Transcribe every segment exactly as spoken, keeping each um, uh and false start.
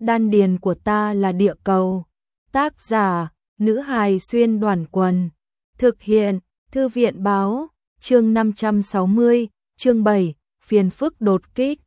Đan điền của ta là địa cầu. Tác giả, nữ hài xuyên đoàn quần. Thực hiện, thư viện báo, chương năm trăm sáu mươi, chương bảy, phiền phức đột kích.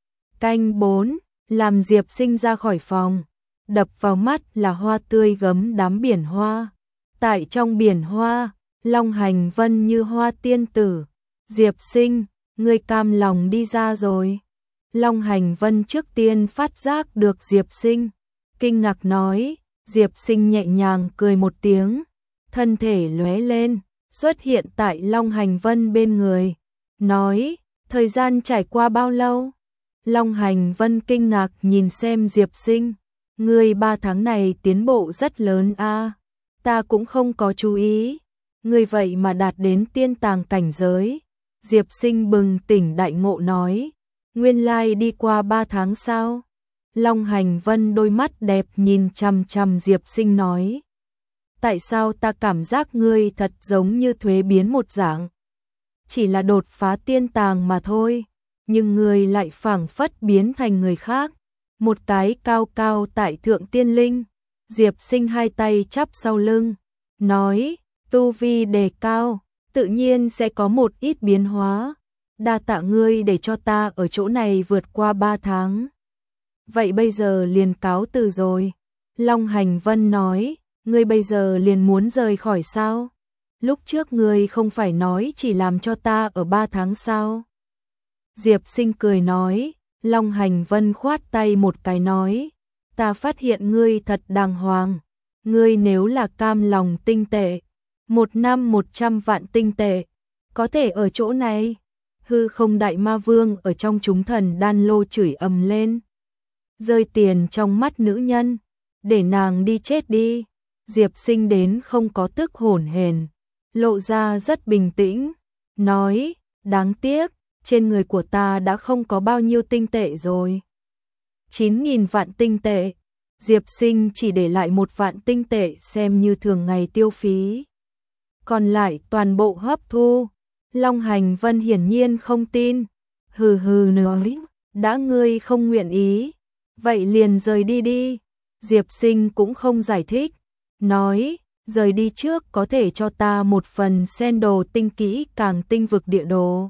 Canh bốn, làm Diệp Sinh ra khỏi phòng. Đập vào mắt là hoa tươi gấm đám biển hoa. Tại trong biển hoa, Long Hành Vân như hoa tiên tử. Diệp Sinh, ngươi cam lòng đi ra rồi. Long Hành Vân trước tiên phát giác được Diệp Sinh, kinh ngạc nói. Diệp Sinh nhẹ nhàng cười một tiếng, thân thể lóe lên, xuất hiện tại Long Hành Vân bên người, nói, thời gian trải qua bao lâu? Long Hành Vân kinh ngạc nhìn xem Diệp Sinh, ngươi ba tháng này tiến bộ rất lớn a, ta cũng không có chú ý, ngươi vậy mà đạt đến tiên tàng cảnh giới. Diệp Sinh bừng tỉnh đại ngộ nói, nguyên lai đi qua ba tháng sao? Long Hành Vân đôi mắt đẹp nhìn chằm chằm Diệp Sinh nói, tại sao ta cảm giác ngươi thật giống như thuế biến một dạng? Chỉ là đột phá tiên tàng mà thôi, nhưng ngươi lại phảng phất biến thành người khác, một cái cao cao tại thượng tiên linh. Diệp Sinh hai tay chắp sau lưng, nói, tu vi đề cao, tự nhiên sẽ có một ít biến hóa, đa tạ ngươi để cho ta ở chỗ này vượt qua ba tháng. Vậy bây giờ liền cáo từ rồi. Long Hành Vân nói, ngươi bây giờ liền muốn rời khỏi sao? Lúc trước ngươi không phải nói chỉ làm cho ta ở ba tháng sao? Diệp Sinh cười nói, Long Hành Vân khoát tay một cái nói, ta phát hiện ngươi thật đàng hoàng, ngươi nếu là cam lòng tinh tệ, một năm một trăm vạn tinh tệ, có thể ở chỗ này. Hư không đại ma vương ở trong chúng thần đan lô chửi ầm lên, rơi tiền trong mắt nữ nhân, để nàng đi chết đi. Diệp Sinh đến không có tức hổn hển, lộ ra rất bình tĩnh, nói, đáng tiếc, trên người của ta đã không có bao nhiêu tinh tệ rồi. chín nghìn vạn tinh tệ, Diệp Sinh chỉ để lại một vạn tinh tệ xem như thường ngày tiêu phí, còn lại toàn bộ hấp thu. Long Hành Vân hiển nhiên không tin, hừ hừ nói, đã ngươi không nguyện ý, vậy liền rời đi đi. Diệp Sinh cũng không giải thích, nói, rời đi trước có thể cho ta một phần sen đồ tinh kỹ càng tinh vực địa đồ.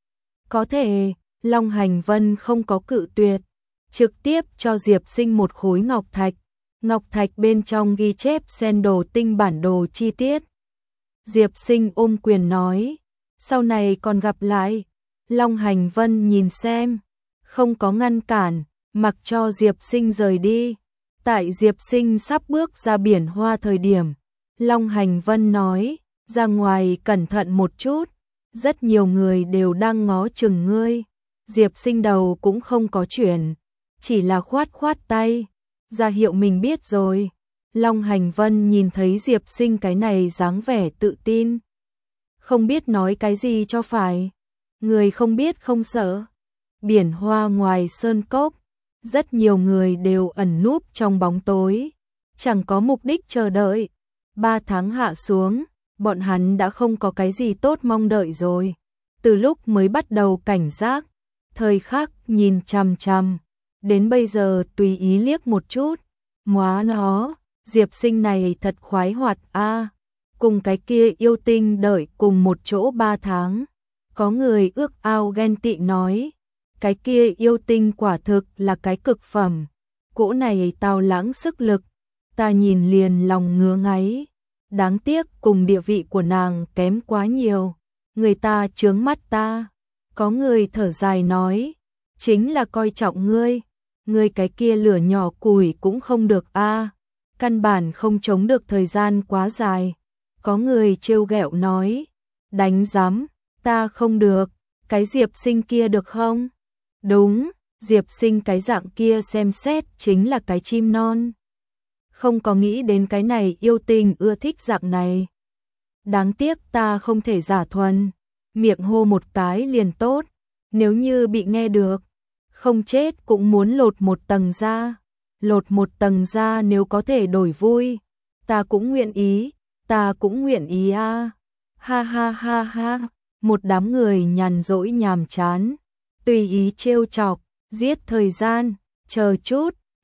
Có thể, Long Hành Vân không có cự tuyệt, trực tiếp cho Diệp Sinh một khối ngọc thạch, ngọc thạch bên trong ghi chép sen đồ tinh bản đồ chi tiết. Diệp Sinh ôm quyền nói, sau này còn gặp lại. Long Hành Vân nhìn xem, không có ngăn cản, mặc cho Diệp Sinh rời đi. Tại Diệp Sinh sắp bước ra biển hoa thời điểm, Long Hành Vân nói, ra ngoài cẩn thận một chút, rất nhiều người đều đang ngó chừng ngươi. Diệp Sinh đầu cũng không có chuyển, chỉ là khoát khoát tay, ra hiệu mình biết rồi. Long Hành Vân nhìn thấy Diệp Sinh cái này dáng vẻ tự tin, không biết nói cái gì cho phải. Người không biết không sợ. Biển hoa ngoài sơn cốc, rất nhiều người đều ẩn núp trong bóng tối, chẳng có mục đích chờ đợi. Ba tháng hạ xuống, bọn hắn đã không có cái gì tốt mong đợi rồi. Từ lúc mới bắt đầu cảnh giác, thời khắc nhìn chằm chằm, đến bây giờ tùy ý liếc một chút, móa nó, Diệp Sinh này thật khoái hoạt a. Cùng cái kia yêu tinh đợi cùng một chỗ ba tháng. Có người ước ao ghen tị nói, cái kia yêu tinh quả thực là cái cực phẩm, cỗ này tao lãng sức lực, ta nhìn liền lòng ngứa ngáy. Đáng tiếc cùng địa vị của nàng kém quá nhiều, người ta chướng mắt ta. Có người thở dài nói, chính là coi trọng ngươi, ngươi cái kia lửa nhỏ củi cũng không được a, căn bản không chống được thời gian quá dài. Có người trêu ghẹo nói, đánh giám, ta không được, cái Diệp Sinh kia được không? Đúng, Diệp Sinh cái dạng kia xem xét chính là cái chim non. Không có nghĩ đến cái này yêu tinh ưa thích dạng này. Đáng tiếc ta không thể giả thuần, miệng hô một cái liền tốt, nếu như bị nghe được, không chết cũng muốn lột một tầng da. Lột một tầng da nếu có thể đổi vui, ta cũng nguyện ý. Ta cũng nguyện ý a. À. Ha ha ha ha, một đám người nhàn rỗi nhàm chán, tùy ý trêu chọc, giết thời gian, chờ chút,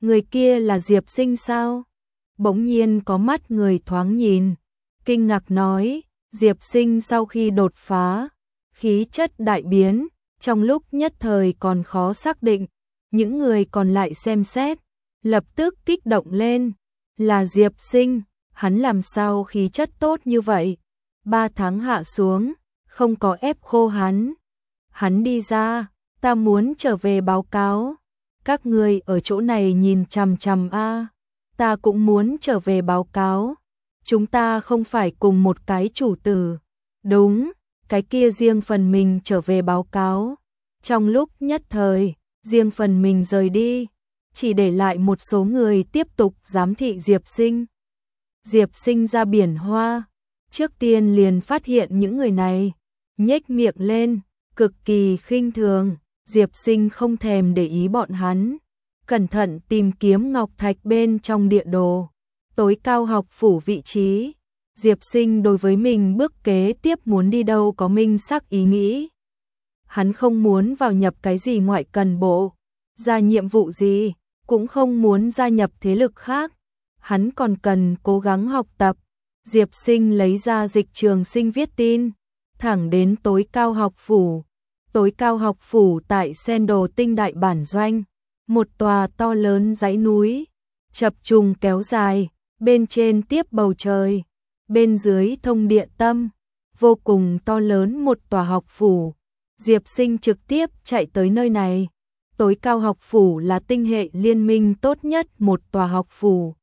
người kia là Diệp Sinh sao? Bỗng nhiên có mắt người thoáng nhìn, kinh ngạc nói, Diệp Sinh sau khi đột phá, khí chất đại biến, trong lúc nhất thời còn khó xác định, những người còn lại xem xét, lập tức kích động lên, là Diệp Sinh, hắn làm sao khí chất tốt như vậy, ba tháng hạ xuống, không có ép khô hắn. Hắn đi ra, ta muốn trở về báo cáo, các người ở chỗ này nhìn chằm chằm a, ta cũng muốn trở về báo cáo, chúng ta không phải cùng một cái chủ tử, đúng, cái kia riêng phần mình trở về báo cáo, trong lúc nhất thời, riêng phần mình rời đi, chỉ để lại một số người tiếp tục giám thị Diệp Sinh. Diệp Sinh ra biển hoa, trước tiên liền phát hiện những người này, nhếch miệng lên, cực kỳ khinh thường, Diệp Sinh không thèm để ý bọn hắn, cẩn thận tìm kiếm ngọc thạch bên trong địa đồ, tối cao học phủ vị trí. Diệp Sinh đối với mình bước kế tiếp muốn đi đâu có minh xác ý nghĩ. Hắn không muốn vào nhập cái gì ngoại cần bộ, ra nhiệm vụ gì, cũng không muốn gia nhập thế lực khác. Hắn còn cần cố gắng học tập. Diệp Sinh lấy ra dịch trường sinh viết tin, thẳng đến tối cao học phủ. Tối cao học phủ tại Sen Đồ Tinh Đại Bản Doanh, một tòa to lớn dãy núi, chập trùng kéo dài, bên trên tiếp bầu trời, bên dưới thông địa tâm, vô cùng to lớn một tòa học phủ. Diệp Sinh trực tiếp chạy tới nơi này. Tối cao học phủ là tinh hệ liên minh tốt nhất một tòa học phủ.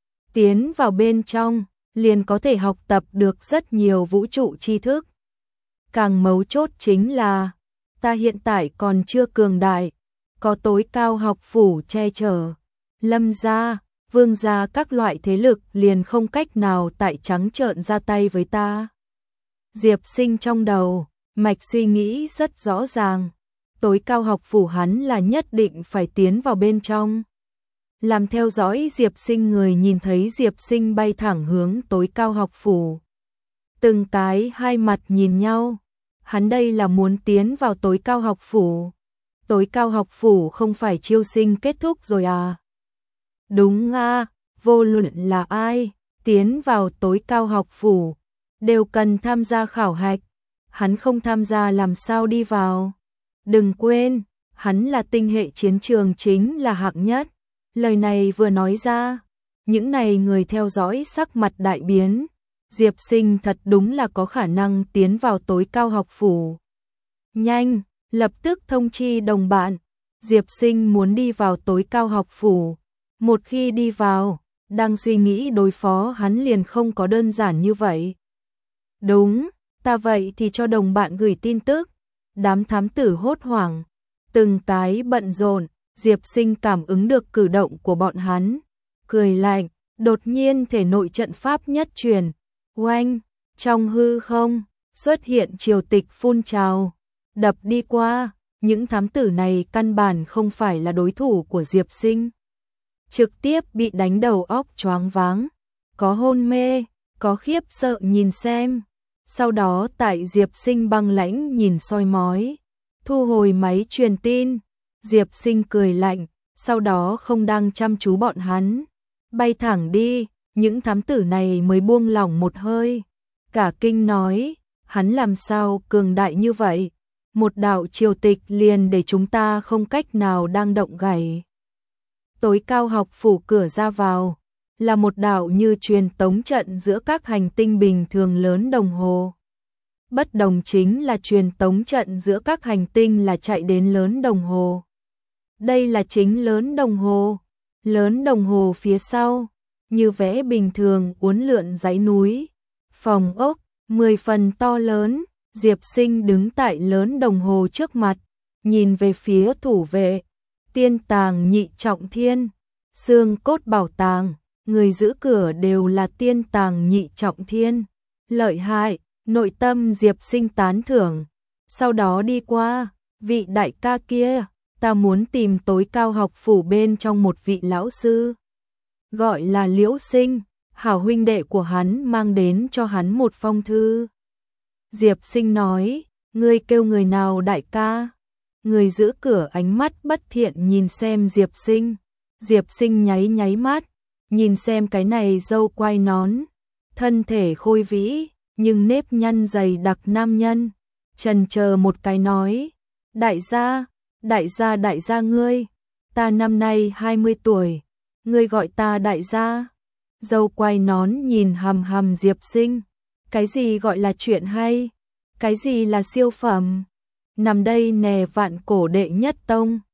Tiến vào bên trong, liền có thể học tập được rất nhiều vũ trụ tri thức. Càng mấu chốt chính là, ta hiện tại còn chưa cường đại, có tối cao học phủ che chở. Lâm gia, Vương gia các loại thế lực liền không cách nào tại trắng trợn ra tay với ta. Diệp Sinh trong đầu, mạch suy nghĩ rất rõ ràng. Tối cao học phủ hắn là nhất định phải tiến vào bên trong. Làm theo dõi Diệp Sinh người nhìn thấy Diệp Sinh bay thẳng hướng tối cao học phủ. Từng cái hai mặt nhìn nhau. Hắn đây là muốn tiến vào tối cao học phủ. Tối cao học phủ không phải chiêu sinh kết thúc rồi à? Đúng à, vô luận là ai, tiến vào tối cao học phủ, đều cần tham gia khảo hạch. Hắn không tham gia làm sao đi vào? Đừng quên, hắn là tinh hệ chiến trường chính là hạng nhất. Lời này vừa nói ra, những này người theo dõi sắc mặt đại biến. Diệp Sinh thật đúng là có khả năng tiến vào tối cao học phủ. Nhanh, lập tức thông chi đồng bạn. Diệp Sinh muốn đi vào tối cao học phủ. Một khi đi vào, đang suy nghĩ đối phó hắn liền không có đơn giản như vậy. Đúng, ta vậy thì cho đồng bạn gửi tin tức. Đám thám tử hốt hoảng, từng cái bận rộn. Diệp Sinh cảm ứng được cử động của bọn hắn, cười lạnh, đột nhiên thể nội trận pháp nhất truyền, oanh, trong hư không, xuất hiện triều tịch phun trào, đập đi qua, những thám tử này căn bản không phải là đối thủ của Diệp Sinh. Trực tiếp bị đánh đầu óc choáng váng, có hôn mê, có khiếp sợ nhìn xem, sau đó tại Diệp Sinh băng lãnh nhìn soi mói, thu hồi máy truyền tin. Diệp Sinh cười lạnh, sau đó không đang chăm chú bọn hắn, bay thẳng đi, những thám tử này mới buông lỏng một hơi. Cả kinh nói, hắn làm sao cường đại như vậy, một đạo triều tịch liền để chúng ta không cách nào đang động gảy. Tối cao học phủ cửa ra vào, là một đạo như truyền tống trận giữa các hành tinh bình thường lớn đồng hồ. Bất đồng chính là truyền tống trận giữa các hành tinh là chạy đến lớn đồng hồ. Đây là chính lớn đồng hồ, lớn đồng hồ phía sau, như vẽ bình thường uốn lượn dãy núi, phòng ốc, mười phần to lớn. Diệp Sinh đứng tại lớn đồng hồ trước mặt, nhìn về phía thủ vệ, tiên tàng nhị trọng thiên, xương cốt bảo tàng, người giữ cửa đều là tiên tàng nhị trọng thiên, lợi hại, nội tâm Diệp Sinh tán thưởng, sau đó đi qua, vị đại ca kia. Ta muốn tìm tối cao học phủ bên trong một vị lão sư, gọi là Liễu Sinh, hảo huynh đệ của hắn mang đến cho hắn một phong thư. Diệp Sinh nói, ngươi kêu người nào đại ca? Người giữ cửa ánh mắt bất thiện nhìn xem Diệp Sinh. Diệp Sinh nháy nháy mắt, nhìn xem cái này dâu quai nón, thân thể khôi vĩ, nhưng nếp nhăn dày đặc nam nhân, chần chờ một cái nói, đại gia, đại gia đại gia ngươi, ta năm nay hai mươi tuổi, ngươi gọi ta đại gia. Dâu quai nón nhìn hầm hầm Diệp Sinh, cái gì gọi là chuyện hay, cái gì là siêu phẩm, nằm đây nè vạn cổ đệ nhất tông.